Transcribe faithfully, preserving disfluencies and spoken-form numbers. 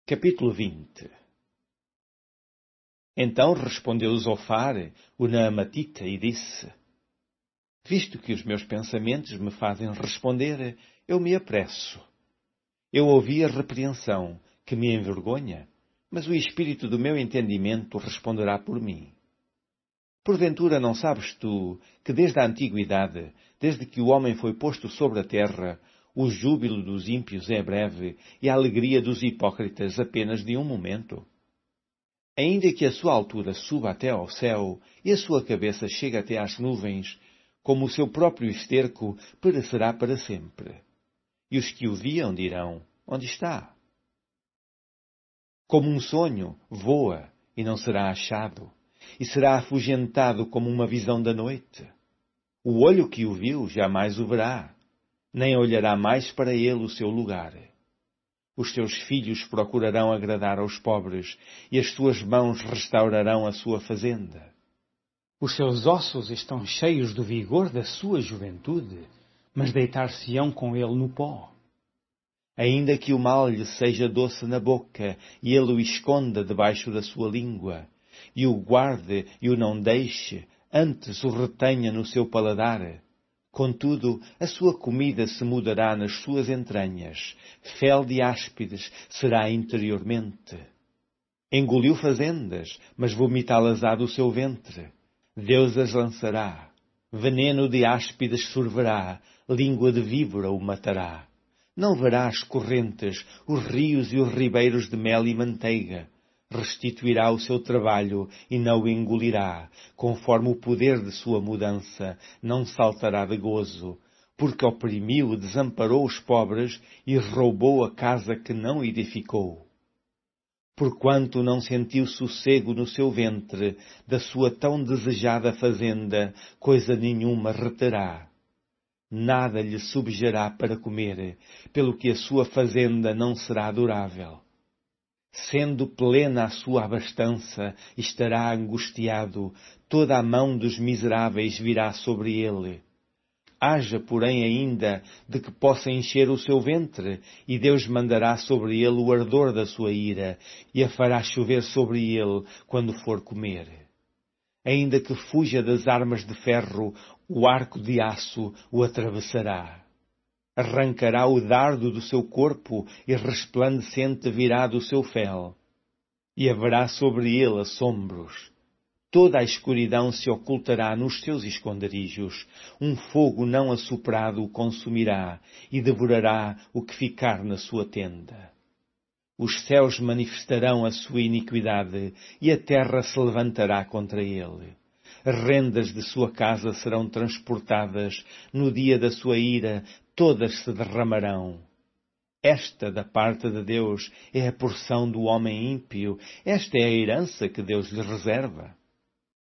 Capítulo vinte. Então respondeu Zofar, o Naamatita, e disse: Visto que os meus pensamentos me fazem responder, eu me apresso. Eu ouvi a repreensão, que me envergonha, mas o espírito do meu entendimento responderá por mim. Porventura não sabes tu que desde a antiguidade, desde que o homem foi posto sobre a terra, o júbilo dos ímpios é breve e a alegria dos hipócritas apenas de um momento? Ainda que a sua altura suba até ao céu e a sua cabeça chegue até às nuvens, como o seu próprio esterco perecerá para sempre. E os que o viam dirão: Onde está? Como um sonho, voa e não será achado, e será afugentado como uma visão da noite. O olho que o viu jamais o verá, nem olhará mais para ele o seu lugar. Os teus filhos procurarão agradar aos pobres, e as tuas mãos restaurarão a sua fazenda. Os seus ossos estão cheios do vigor da sua juventude, mas deitar-se-ão com ele no pó. Ainda que o mal lhe seja doce na boca, e ele o esconda debaixo da sua língua, e o guarde e o não deixe, antes o retenha no seu paladar. Contudo, a sua comida se mudará nas suas entranhas, fel de áspides será interiormente. Engoliu fazendas, mas vomitá-las-á do seu ventre. Deus as lançará. Veneno de áspides sorverá, língua de víbora o matará. Não verá as correntes, os rios e os ribeiros de mel e manteiga. Restituirá o seu trabalho e não o engolirá, conforme o poder de sua mudança, não saltará de gozo, porque oprimiu e desamparou os pobres e roubou a casa que não edificou. Porquanto não sentiu sossego no seu ventre, da sua tão desejada fazenda, coisa nenhuma reterá. Nada lhe subjará para comer, pelo que a sua fazenda não será durável. Sendo plena a sua abastança, estará angustiado, toda a mão dos miseráveis virá sobre ele. Haja, porém, ainda de que possa encher o seu ventre, e Deus mandará sobre ele o ardor da sua ira, e a fará chover sobre ele quando for comer. Ainda que fuja das armas de ferro, o arco de aço o atravessará. Arrancará o dardo do seu corpo e resplandecente virá do seu fel. E haverá sobre ele assombros. Toda a escuridão se ocultará nos seus esconderijos. Um fogo não assoprado o consumirá e devorará o que ficar na sua tenda. Os céus manifestarão a sua iniquidade e a terra se levantará contra ele. As rendas de sua casa serão transportadas, no dia da sua ira, todas se derramarão. Esta, da parte de Deus, é a porção do homem ímpio, esta é a herança que Deus lhe reserva.